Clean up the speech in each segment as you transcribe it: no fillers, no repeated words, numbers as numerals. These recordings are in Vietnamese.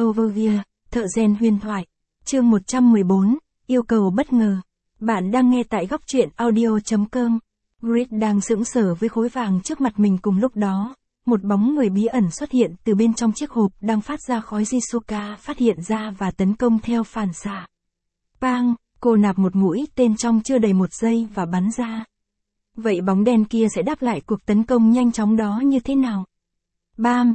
Overview, thợ rèn huyền thoại. Chương 114, yêu cầu bất ngờ. Bạn đang nghe tại góc truyện audio.com. Grid đang sững sờ với khối vàng trước mặt mình cùng lúc đó. Một bóng người bí ẩn xuất hiện từ bên trong chiếc hộp đang phát ra khói. Jisuka phát hiện ra và tấn công theo phản xạ. Bang, cô nạp một mũi tên trong chưa đầy một giây và bắn ra. Vậy bóng đen kia sẽ đáp lại cuộc tấn công nhanh chóng đó như thế nào? Bam,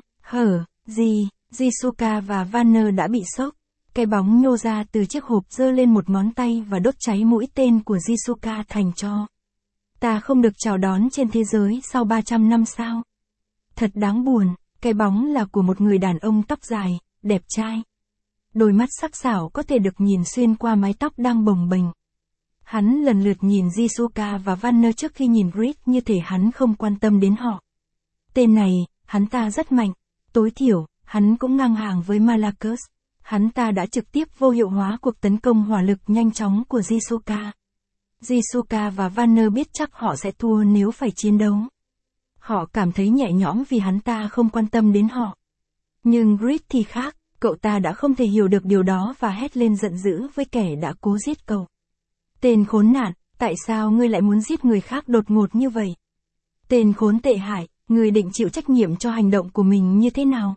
Jisuka và Vanner đã bị sốc. Cái bóng nhô ra từ chiếc hộp giơ lên một ngón tay và đốt cháy mũi tên của Jisuka thành tro. Ta không được chào đón trên thế giới sau 300 năm sao? Thật đáng buồn, cái bóng là của một người đàn ông tóc dài, đẹp trai. Đôi mắt sắc sảo có thể được nhìn xuyên qua mái tóc đang bồng bềnh. Hắn lần lượt nhìn Jisuka và Vanner trước khi nhìn Grid như thể hắn không quan tâm đến họ. Tên này, hắn ta rất mạnh. Tối thiểu, hắn cũng ngang hàng với Malakos. Hắn ta đã trực tiếp vô hiệu hóa cuộc tấn công hỏa lực nhanh chóng của Jisuka. Jisuka và Vanner biết chắc họ sẽ thua nếu phải chiến đấu. Họ cảm thấy nhẹ nhõm vì hắn ta không quan tâm đến họ. Nhưng Grid thì khác, cậu ta đã không thể hiểu được điều đó và hét lên giận dữ với kẻ đã cố giết cậu. Tên khốn nạn, tại sao ngươi lại muốn giết người khác đột ngột như vậy? Tên khốn tệ hại, ngươi định chịu trách nhiệm cho hành động của mình như thế nào?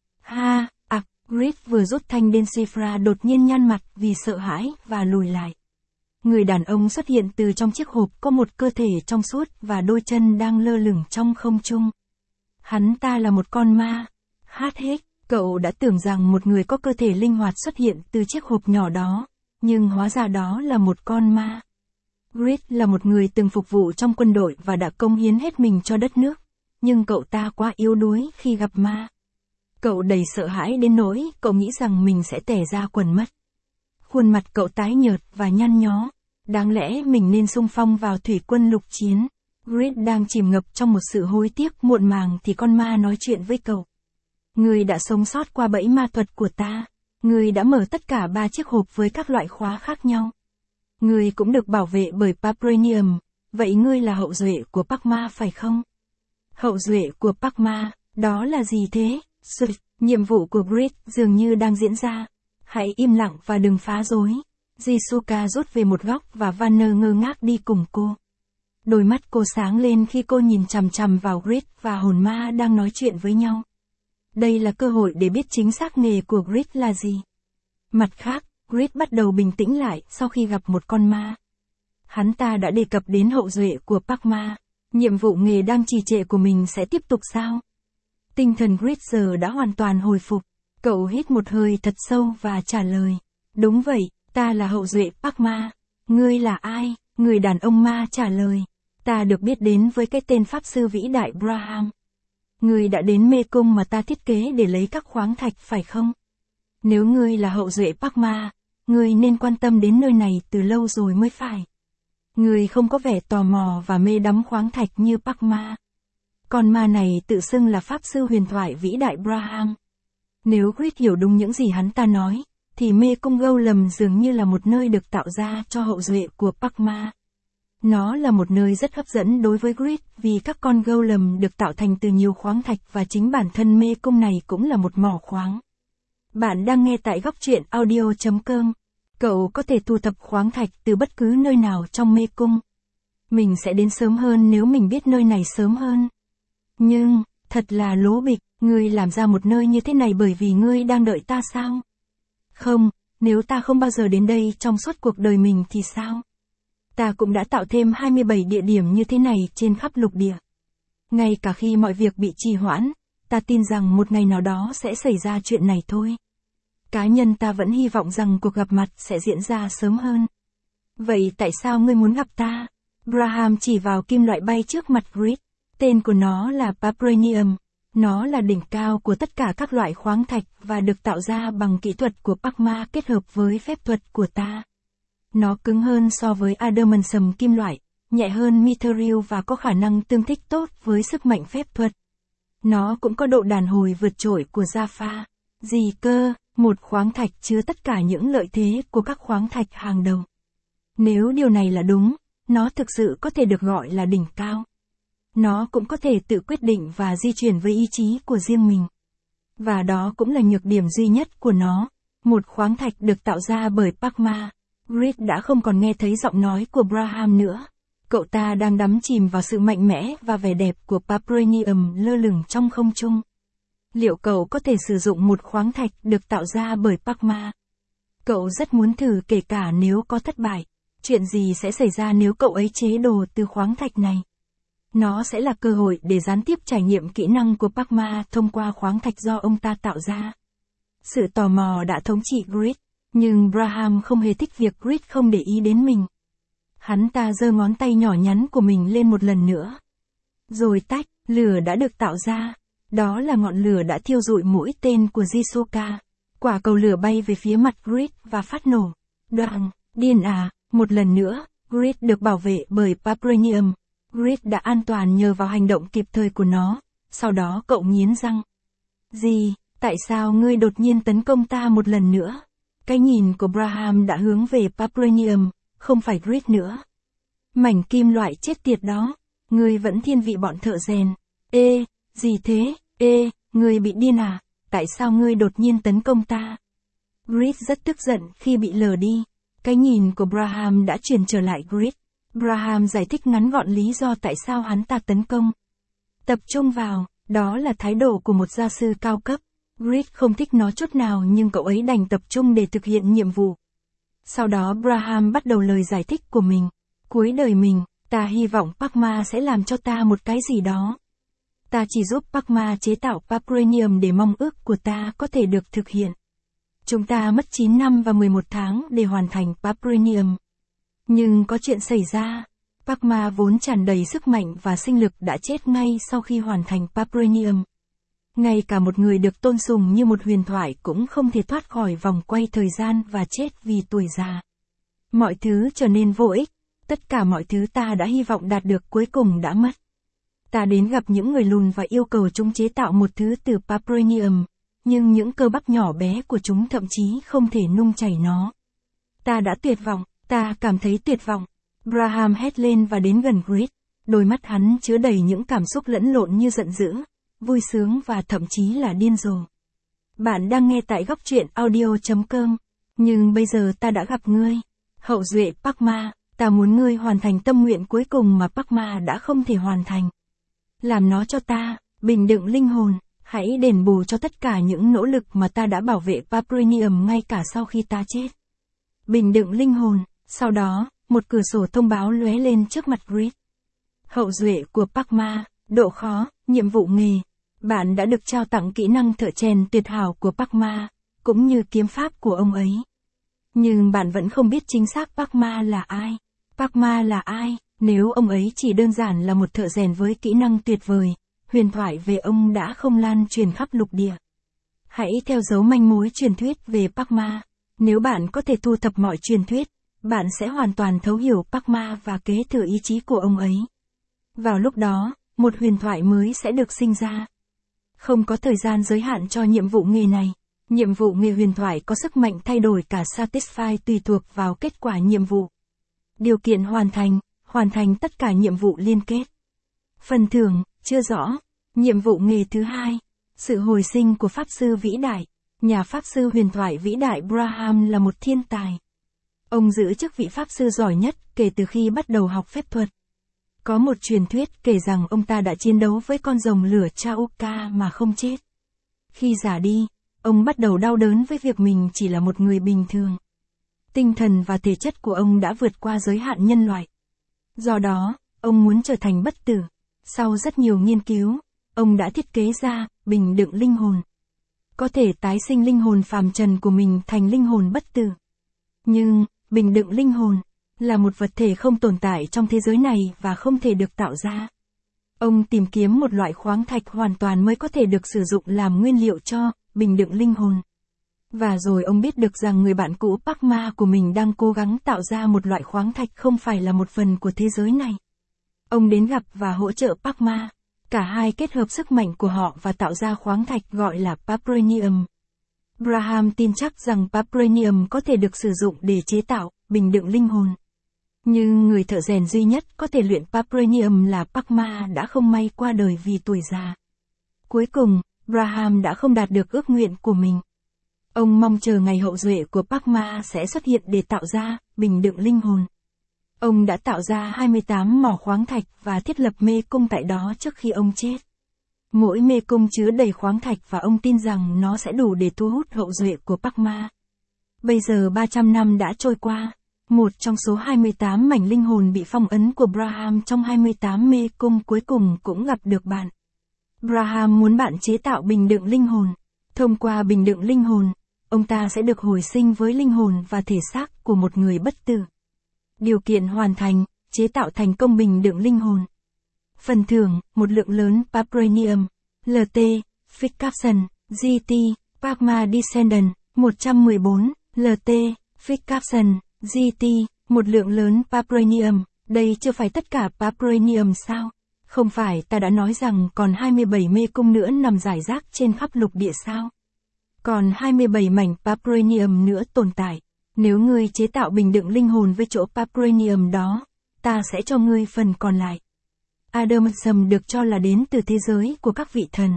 Grid vừa rút thanh đen Sifra đột nhiên nhăn mặt vì sợ hãi và lùi lại. Người đàn ông xuất hiện từ trong chiếc hộp có một cơ thể trong suốt và đôi chân đang lơ lửng trong không trung. Hắn ta là một con ma. Cậu đã tưởng rằng một người có cơ thể linh hoạt xuất hiện từ chiếc hộp nhỏ đó, nhưng hóa ra đó là một con ma. Grid là một người từng phục vụ trong quân đội và đã cống hiến hết mình cho đất nước, nhưng cậu ta quá yếu đuối khi gặp ma. Cậu đầy sợ hãi đến nỗi cậu nghĩ rằng mình sẽ tè ra quần mất. Khuôn mặt cậu tái nhợt và nhăn nhó. Đáng lẽ mình nên xung phong vào thủy quân lục chiến. Grid đang chìm ngập trong một sự hối tiếc muộn màng thì con ma nói chuyện với cậu. Ngươi đã sống sót qua bẫy ma thuật của ta. Ngươi đã mở tất cả 3 chiếc hộp với các loại khóa khác nhau. Ngươi cũng được bảo vệ bởi Paprenium. Vậy ngươi là hậu duệ của Pakma phải không? Hậu duệ của Pakma, đó là gì thế? Nhiệm vụ của Grid dường như đang diễn ra. Hãy im lặng và đừng phá rối. Jisuka rút về một góc và Vanner ngơ ngác đi cùng cô. Đôi mắt cô sáng lên khi cô nhìn chằm chằm vào Grid và hồn ma đang nói chuyện với nhau. Đây là cơ hội để biết chính xác nghề của Grid là gì. Mặt khác, Grid bắt đầu bình tĩnh lại sau khi gặp một con ma. Hắn ta đã đề cập đến hậu duệ của Pakma. Nhiệm vụ nghề đang trì trệ của mình sẽ tiếp tục sao? Tinh thần Grid giờ đã hoàn toàn hồi phục. Cậu hít một hơi thật sâu và trả lời. Đúng vậy, ta là hậu duệ Pakma. Ngươi là ai? Người đàn ông ma trả lời. Ta được biết đến với cái tên pháp sư vĩ đại Braham. Ngươi đã đến mê cung mà ta thiết kế để lấy các khoáng thạch phải không? Nếu ngươi là hậu duệ Pakma, ngươi nên quan tâm đến nơi này từ lâu rồi mới phải. Ngươi không có vẻ tò mò và mê đắm khoáng thạch như Pakma. Con ma này tự xưng là pháp sư huyền thoại vĩ đại Braham. Nếu Grid hiểu đúng những gì hắn ta nói, thì mê cung Golem dường như là một nơi được tạo ra cho hậu duệ của Pakma. Nó là một nơi rất hấp dẫn đối với Grid vì các con Golem được tạo thành từ nhiều khoáng thạch và chính bản thân mê cung này cũng là một mỏ khoáng. Bạn đang nghe tại góc truyện audio.com. Cậu có thể thu thập khoáng thạch từ bất cứ nơi nào trong mê cung. Mình sẽ đến sớm hơn nếu mình biết nơi này sớm hơn. Nhưng, thật là lố bịch, ngươi làm ra một nơi như thế này bởi vì ngươi đang đợi ta sao? Không, nếu ta không bao giờ đến đây trong suốt cuộc đời mình thì sao? Ta cũng đã tạo thêm 27 địa điểm như thế này trên khắp lục địa. Ngay cả khi mọi việc bị trì hoãn, ta tin rằng một ngày nào đó sẽ xảy ra chuyện này thôi. Cá nhân ta vẫn hy vọng rằng cuộc gặp mặt sẽ diễn ra sớm hơn. Vậy tại sao ngươi muốn gặp ta? Braham chỉ vào kim loại bay trước mặt Grid. Tên của nó là Paprenium. Nó là đỉnh cao của tất cả các loại khoáng thạch và được tạo ra bằng kỹ thuật của Pakma kết hợp với phép thuật của ta. Nó cứng hơn so với adamantium kim loại, nhẹ hơn mithril và có khả năng tương thích tốt với sức mạnh phép thuật. Nó cũng có độ đàn hồi vượt trội của Jaffa. Gì cơ, một khoáng thạch chứa tất cả những lợi thế của các khoáng thạch hàng đầu. Nếu điều này là đúng, nó thực sự có thể được gọi là đỉnh cao. Nó cũng có thể tự quyết định và di chuyển với ý chí của riêng mình. Và đó cũng là nhược điểm duy nhất của nó. Một khoáng thạch được tạo ra bởi Pacma. Reed đã không còn nghe thấy giọng nói của Braham nữa. Cậu ta đang đắm chìm vào sự mạnh mẽ và vẻ đẹp của Vibranium lơ lửng trong không trung. Liệu cậu có thể sử dụng một khoáng thạch được tạo ra bởi Pacma? Cậu rất muốn thử, kể cả nếu có thất bại. Chuyện gì sẽ xảy ra nếu cậu ấy chế đồ từ khoáng thạch này? Nó sẽ là cơ hội để gián tiếp trải nghiệm kỹ năng của Pacma thông qua khoáng thạch do ông ta tạo ra. Sự tò mò đã thống trị Reed, nhưng Braham không hề thích việc Reed không để ý đến mình. Hắn ta giơ ngón tay nhỏ nhắn của mình lên một lần nữa. Rồi tách, lửa đã được tạo ra. Đó là ngọn lửa đã thiêu rụi mũi tên của Jisoka. Quả cầu lửa bay về phía mặt Reed và phát nổ. Đoàng, điên à, một lần nữa, Reed được bảo vệ bởi Vibranium. Reed đã an toàn nhờ vào hành động kịp thời của nó. Sau đó cậu nghiến răng. Gì, tại sao ngươi đột nhiên tấn công ta một lần nữa? Cái nhìn của Braham đã hướng về Vibranium, không phải Reed nữa. Mảnh kim loại chết tiệt đó, ngươi vẫn thiên vị bọn thợ rèn. Ê, gì thế? Ê, ngươi bị điên à? Tại sao ngươi đột nhiên tấn công ta? Reed rất tức giận khi bị lờ đi. Cái nhìn của Braham đã truyền trở lại Reed. Braham giải thích ngắn gọn lý do tại sao hắn ta tấn công. Tập trung vào, đó là thái độ của một gia sư cao cấp. Reed không thích nó chút nào, nhưng cậu ấy đành tập trung để thực hiện nhiệm vụ. Sau đó Braham bắt đầu lời giải thích của mình. Cuối đời mình, ta hy vọng Pacma sẽ làm cho ta một cái gì đó. Ta chỉ giúp Pacma chế tạo Vibranium để mong ước của ta có thể được thực hiện. Chúng ta mất 9 năm và 11 tháng để hoàn thành Vibranium. Nhưng có chuyện xảy ra. Pacma vốn tràn đầy sức mạnh và sinh lực đã chết ngay sau khi hoàn thành Vibranium. Ngay cả một người được tôn sùng như một huyền thoại cũng không thể thoát khỏi vòng quay thời gian và chết vì tuổi già. Mọi thứ trở nên vô ích. Tất cả mọi thứ ta đã hy vọng đạt được cuối cùng đã mất. Ta đến gặp những người lùn và yêu cầu chúng chế tạo một thứ từ Vibranium, nhưng những cơ bắp nhỏ bé của chúng thậm chí không thể nung chảy nó. Ta đã tuyệt vọng, ta cảm thấy tuyệt vọng. Braham hét lên và đến gần Reed. Đôi mắt hắn chứa đầy những cảm xúc lẫn lộn như giận dữ, vui sướng và thậm chí là điên rồ. Bạn đang nghe tại góc truyện audio.com. Nhưng bây giờ ta đã gặp ngươi. Hậu duệ Pacma, ta muốn ngươi hoàn thành tâm nguyện cuối cùng mà Pacma đã không thể hoàn thành. Làm nó cho ta, bình đựng linh hồn, hãy đền bù cho tất cả những nỗ lực mà ta đã bảo vệ Vibranium ngay cả sau khi ta chết. Bình đựng linh hồn, sau đó, một cửa sổ thông báo lóe lên trước mặt Reed. Hậu duệ của Pacma, độ khó, nhiệm vụ nghề. Bạn đã được trao tặng kỹ năng thợ rèn tuyệt hảo của Pacma, cũng như kiếm pháp của ông ấy. Nhưng bạn vẫn không biết chính xác Pacma là ai. Pacma là ai, nếu ông ấy chỉ đơn giản là một thợ rèn với kỹ năng tuyệt vời, huyền thoại về ông đã không lan truyền khắp lục địa. Hãy theo dấu manh mối truyền thuyết về Pacma. Nếu bạn có thể thu thập mọi truyền thuyết, bạn sẽ hoàn toàn thấu hiểu Pacma và kế thừa ý chí của ông ấy. Vào lúc đó, một huyền thoại mới sẽ được sinh ra. Không có thời gian giới hạn cho nhiệm vụ nghề này. Nhiệm vụ nghề huyền thoại có sức mạnh thay đổi cả Satisfy tùy thuộc vào kết quả nhiệm vụ. Điều kiện hoàn thành tất cả nhiệm vụ liên kết. Phần thưởng, chưa rõ. Nhiệm vụ nghề thứ hai, sự hồi sinh của Pháp sư vĩ đại. Nhà Pháp sư huyền thoại vĩ đại Braham là một thiên tài. Ông giữ chức vị Pháp sư giỏi nhất kể từ khi bắt đầu học phép thuật. Có một truyền thuyết kể rằng ông ta đã chiến đấu với con rồng lửa Chauka mà không chết. Khi già đi, ông bắt đầu đau đớn với việc mình chỉ là một người bình thường. Tinh thần và thể chất của ông đã vượt qua giới hạn nhân loại. Do đó, ông muốn trở thành bất tử. Sau rất nhiều nghiên cứu, ông đã thiết kế ra bình đựng linh hồn. Có thể tái sinh linh hồn phàm trần của mình thành linh hồn bất tử. Nhưng, bình đựng linh hồn là một vật thể không tồn tại trong thế giới này và không thể được tạo ra. Ông tìm kiếm một loại khoáng thạch hoàn toàn mới có thể được sử dụng làm nguyên liệu cho bình đựng linh hồn. Và rồi ông biết được rằng người bạn cũ Pacma của mình đang cố gắng tạo ra một loại khoáng thạch không phải là một phần của thế giới này. Ông đến gặp và hỗ trợ Pacma. Cả hai kết hợp sức mạnh của họ và tạo ra khoáng thạch gọi là Vibranium. Braham tin chắc rằng Vibranium có thể được sử dụng để chế tạo bình đựng linh hồn. Nhưng người thợ rèn duy nhất có thể luyện Vibranium là Pacma đã không may qua đời vì tuổi già. Cuối cùng, Braham đã không đạt được ước nguyện của mình. Ông mong chờ ngày hậu duệ của Padma sẽ xuất hiện để tạo ra, bình đựng linh hồn. Ông đã tạo ra 28 mỏ khoáng thạch và thiết lập mê cung tại đó trước khi ông chết. Mỗi mê cung chứa đầy khoáng thạch và ông tin rằng nó sẽ đủ để thu hút hậu duệ của Padma. Bây giờ 300 năm đã trôi qua. Một trong số 28 mảnh linh hồn bị phong ấn của Braham trong 28 mê cung cuối cùng cũng gặp được bạn. Braham muốn bạn chế tạo bình đựng linh hồn. Thông qua bình đựng linh hồn, ông ta sẽ được hồi sinh với linh hồn và thể xác của một người bất tử. Điều kiện hoàn thành, chế tạo thành công bình đựng linh hồn. Phần thưởng, một lượng lớn Vibranium, LT, Fixed Caption, GT, Padma Descendant, 114, LT, Fixed Caption, GT, một lượng lớn Vibranium. Đây chưa phải tất cả Vibranium sao? Không phải ta đã nói rằng còn 27 mê cung nữa nằm rải rác trên khắp lục địa sao? Còn 27 mảnh Vibranium nữa tồn tại. Nếu ngươi chế tạo bình đựng linh hồn với chỗ Vibranium đó, ta sẽ cho ngươi phần còn lại. Adamantium được cho là đến từ thế giới của các vị thần.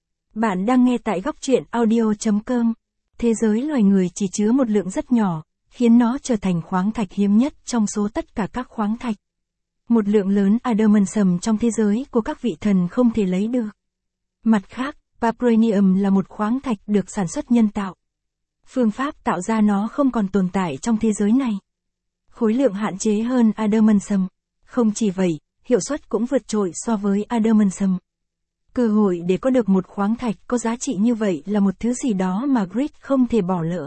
Bạn đang nghe tại góc truyện audio.com. Thế giới loài người chỉ chứa một lượng rất nhỏ, khiến nó trở thành khoáng thạch hiếm nhất trong số tất cả các khoáng thạch. Một lượng lớn Adamantium trong thế giới của các vị thần không thể lấy được. Mặt khác, Vibranium là một khoáng thạch được sản xuất nhân tạo. Phương pháp tạo ra nó không còn tồn tại trong thế giới này. Khối lượng hạn chế hơn Adamantium. Không chỉ vậy, hiệu suất cũng vượt trội so với Adamantium. Cơ hội để có được một khoáng thạch có giá trị như vậy là một thứ gì đó mà Grid không thể bỏ lỡ.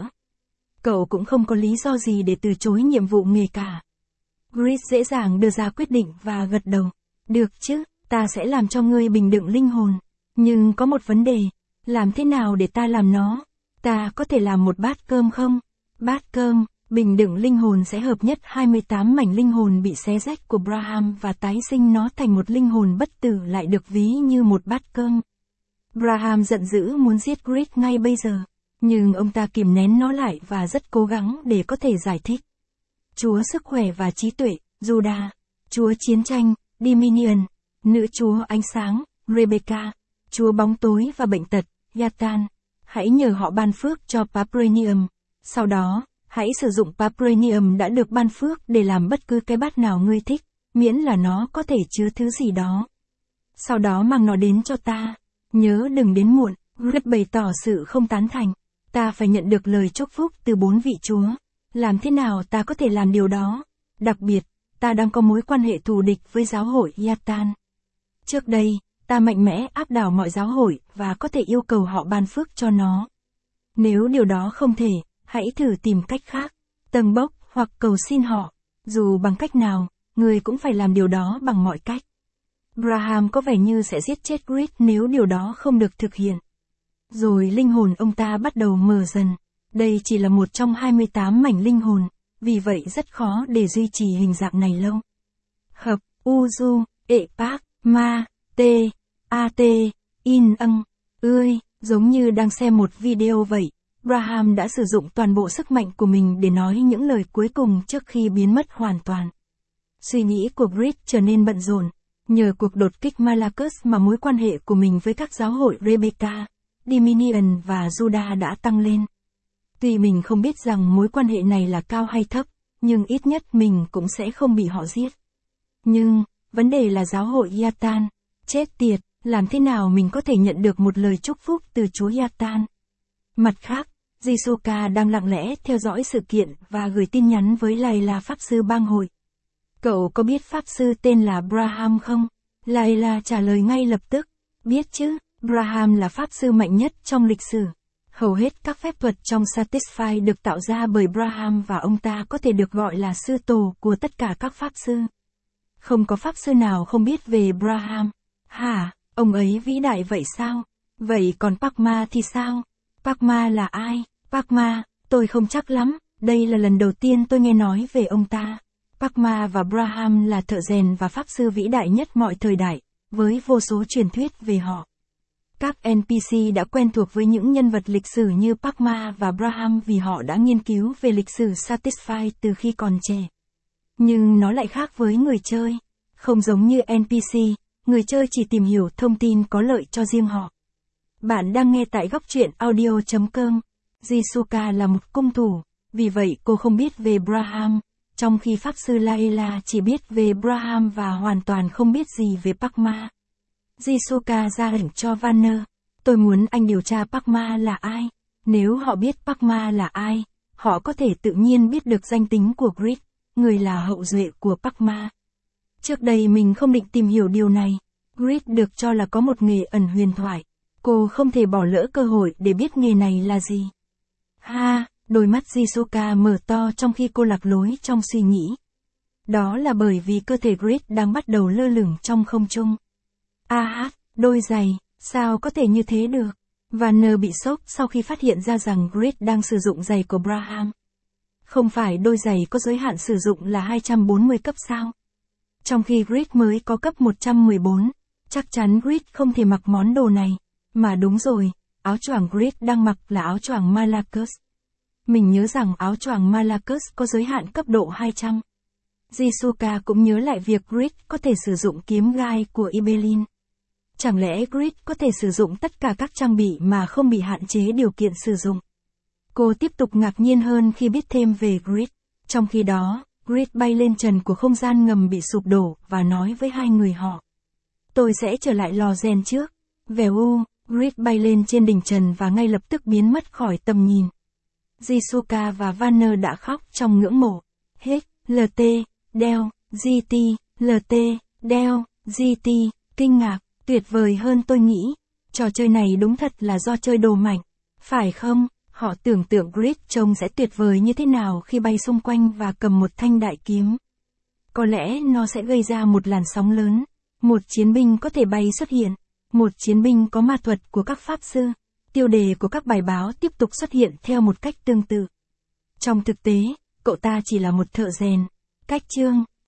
Cậu cũng không có lý do gì để từ chối nhiệm vụ nghề cả. Grid dễ dàng đưa ra quyết định và gật đầu. Được chứ, ta sẽ làm cho ngươi bình đựng linh hồn. Nhưng có một vấn đề, làm thế nào để ta làm nó? Ta có thể làm một bát cơm không? Bát cơm, bình đựng linh hồn sẽ hợp nhất 28 mảnh linh hồn bị xé rách của Braham và tái sinh nó thành một linh hồn bất tử lại được ví như một bát cơm. Braham giận dữ muốn giết Grid ngay bây giờ, nhưng ông ta kìm nén nó lại và rất cố gắng để có thể giải thích. Chúa sức khỏe và trí tuệ, Judah. Chúa chiến tranh, Dominion. Nữ chúa ánh sáng, Rebecca. Chúa bóng tối và bệnh tật, Yatan. Hãy nhờ họ ban phước cho Vibranium. Sau đó, hãy sử dụng Vibranium đã được ban phước để làm bất cứ cái bát nào ngươi thích, miễn là nó có thể chứa thứ gì đó. Sau đó mang nó đến cho ta. Nhớ đừng đến muộn. Grid bày tỏ sự không tán thành. Ta phải nhận được lời chúc phúc từ 4 vị chúa. Làm thế nào ta có thể làm điều đó? Đặc biệt, ta đang có mối quan hệ thù địch với giáo hội Yatan. Trước đây, ta mạnh mẽ áp đảo mọi giáo hội và có thể yêu cầu họ ban phước cho nó. Nếu điều đó không thể, hãy thử tìm cách khác, tâng bốc hoặc cầu xin họ. Dù bằng cách nào, người cũng phải làm điều đó bằng mọi cách. Braham có vẻ như sẽ giết chết Grid nếu điều đó không được thực hiện. Rồi linh hồn ông ta bắt đầu mờ dần. Đây chỉ là một trong 28 mảnh linh hồn, vì vậy rất khó để duy trì hình dạng này lâu. Hợp, Uju, Park, Ma, T, AT, In âng, ươi, giống như đang xem một video vậy. Braham đã sử dụng toàn bộ sức mạnh của mình để nói những lời cuối cùng trước khi biến mất hoàn toàn. Suy nghĩ của Grid trở nên bận rộn. Nhờ cuộc đột kích Malachus mà mối quan hệ của mình với các giáo hội Rebecca, Dominion và Judah đã tăng lên. Tuy mình không biết rằng mối quan hệ này là cao hay thấp, nhưng ít nhất mình cũng sẽ không bị họ giết. Nhưng, vấn đề là giáo hội Yatan. Chết tiệt, làm thế nào mình có thể nhận được một lời chúc phúc từ Chúa Yatan? Mặt khác, Jisuka đang lặng lẽ theo dõi sự kiện và gửi tin nhắn với Layla Pháp sư bang hội. Cậu có biết Pháp sư tên là Braham không? Layla trả lời ngay lập tức. Biết chứ, Braham là Pháp sư mạnh nhất trong lịch sử. Hầu hết các phép thuật trong Satisfy được tạo ra bởi Braham và ông ta có thể được gọi là sư tổ của tất cả các Pháp sư. Không có Pháp sư nào không biết về Braham. Hả, ông ấy vĩ đại vậy sao? Vậy còn Padma thì sao? Padma là ai? Padma, tôi không chắc lắm, đây là lần đầu tiên tôi nghe nói về ông ta. Padma và Braham là thợ rèn và Pháp sư vĩ đại nhất mọi thời đại, với vô số truyền thuyết về họ. Các NPC đã quen thuộc với những nhân vật lịch sử như Padma và Braham vì họ đã nghiên cứu về lịch sử Satisfy từ khi còn trẻ. Nhưng nó lại khác với người chơi. Không giống như NPC, người chơi chỉ tìm hiểu thông tin có lợi cho riêng họ. Bạn đang nghe tại góc truyện audio.com. Jisuka là một cung thủ, vì vậy cô không biết về Braham, trong khi Pháp sư Layla chỉ biết về Braham và hoàn toàn không biết gì về Padma. Jisuka ra lệnh cho Vanner. Tôi muốn anh điều tra Padma là ai. Nếu họ biết Padma là ai, họ có thể tự nhiên biết được danh tính của Grid, người là hậu duệ của Padma. Trước đây mình không định tìm hiểu điều này. Grid được cho là có một nghề ẩn huyền thoại. Cô không thể bỏ lỡ cơ hội để biết nghề này là gì. Đôi mắt Jisuka mở to trong khi cô lạc lối trong suy nghĩ. Đó là bởi vì cơ thể Grid đang bắt đầu lơ lửng trong không trung. Đôi giày, sao có thể như thế được? Vanner bị sốc sau khi phát hiện ra rằng Grid đang sử dụng giày của Braham. Không phải đôi giày có giới hạn sử dụng là 240 cấp sao? Trong khi Grid mới có cấp 114, chắc chắn Grid không thể mặc món đồ này. Mà đúng rồi, áo choàng Grid đang mặc là áo choàng Malakus. Mình nhớ rằng áo choàng Malakus có giới hạn cấp độ 200. Jisuka cũng nhớ lại việc Grid có thể sử dụng kiếm gai của Ibelin. Chẳng lẽ Grid có thể sử dụng tất cả các trang bị mà không bị hạn chế điều kiện sử dụng? Cô tiếp tục ngạc nhiên hơn khi biết thêm về Grid. Trong khi đó, Grid bay lên trần của không gian ngầm bị sụp đổ và nói với hai người họ. Tôi sẽ trở lại lò rèn trước. Grid bay lên trên đỉnh trần và ngay lập tức biến mất khỏi tầm nhìn. Jisuka và Vanner đã khóc trong ngưỡng mộ. LT, Dell, GT, LT, Dell, GT, kinh ngạc, tuyệt vời hơn tôi nghĩ. Trò chơi này đúng thật là do chơi đồ mạnh, phải không? Họ tưởng tượng Grid trông sẽ tuyệt vời như thế nào khi bay xung quanh và cầm một thanh đại kiếm. Có lẽ nó sẽ gây ra một làn sóng lớn. Một chiến binh có thể bay xuất hiện. Một chiến binh có ma thuật của các pháp sư. Tiêu đề của các bài báo tiếp tục xuất hiện theo một cách tương tự. Trong thực tế, cậu ta chỉ là một thợ rèn. Cách chương